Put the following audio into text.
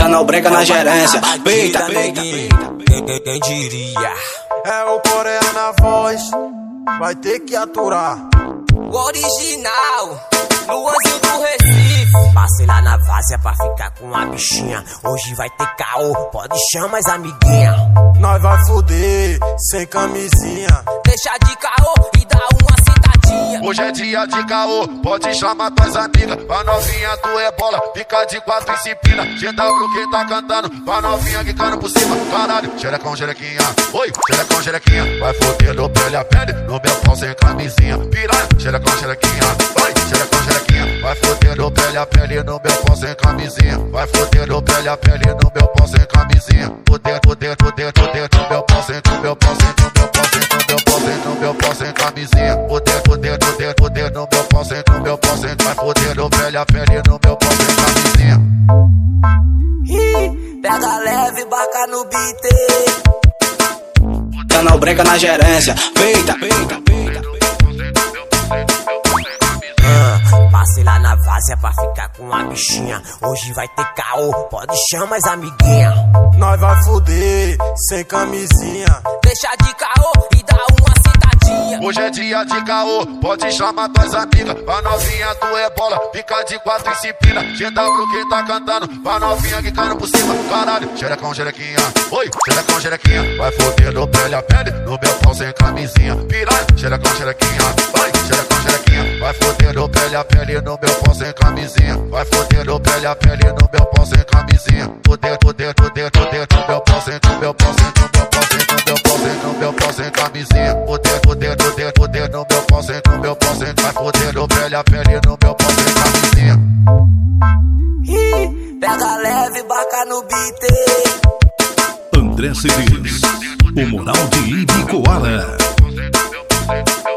Dando breca na gerência. Peita, quem diria? É o Coreia na voz, vai ter que aturar. O original, Luanzinho do Recife. Passei lá na várzea pra ficar com a bichinha. Hoje vai ter caô, pode chamar as amiguinha. Nós vai fuder, sem camisinha. Deixa de caô e dá uma sentadinha. Hoje é dia de caô, pode chamar tuas amigas. Pra novinha tu é bola, fica de quatro e se empina. GW quem tá cantando, pra novinha que cana por cima. Caralho, xerecão, xerequinha. Oi, xerecão, xerequinha. Vai foder no pele a pele, no meu pau sem camisinha. Piranha, xerecão, xerequinha. Oi, xerecão, xerequinha. Vai foder no pele a pele, no meu pau sem camisinha. Vai foder no pele a pele, no meu pau sem camisinha. Foder, foder, foder, foder, no meu pau sem, no meu pau sem, no meu pau sem, no meu pau sem, no meu pau sem camisinha. Foder, foder, foder, foder, no meu pau sem, no meu pau sem. Vai foder no pele a pele, no meu pau sem camisinha. Pega leve, baca no beat. Dando breca na gerência. Peita, Passei lá na várzea pra ficar com a bichinha. Hoje vai ter caô, pode chamar as amiguinha. Nós vai fuder, sem camisinha. Deixa de caô e dá uma sentadinha. Hoje é dia de caô, pode chamar tuas amigas. Pra novinha tu é bola, fica de quatro e se empina. GW quem tá cantando, pra novinha que cana por cima. Caralho, xerecão, xerequinha. Oi, xerecão, xerequinha. Vai foder no pele a pele, no meu pau sem camisinha. Piranha, xerecão, xerequinha. Oi, xerecão, xerequinha. Vai foder no pele a pele, no meu pau sem camisinha. Vai foder no pele a pele, no meu pau sem camisinha. Foder, foder, foder, foder, no meu pau sem, no meu pau sem, no meu pau sem, no meu pau sem, no meu pau sem camisinha. Foder, foder, foder, foder, no meu pau sem, no meu pau sem. Vai foder no pele a pele, no meu pau sem camisinha. Pega leve, baca no beat. André Cedês, o moral de Ibicoara.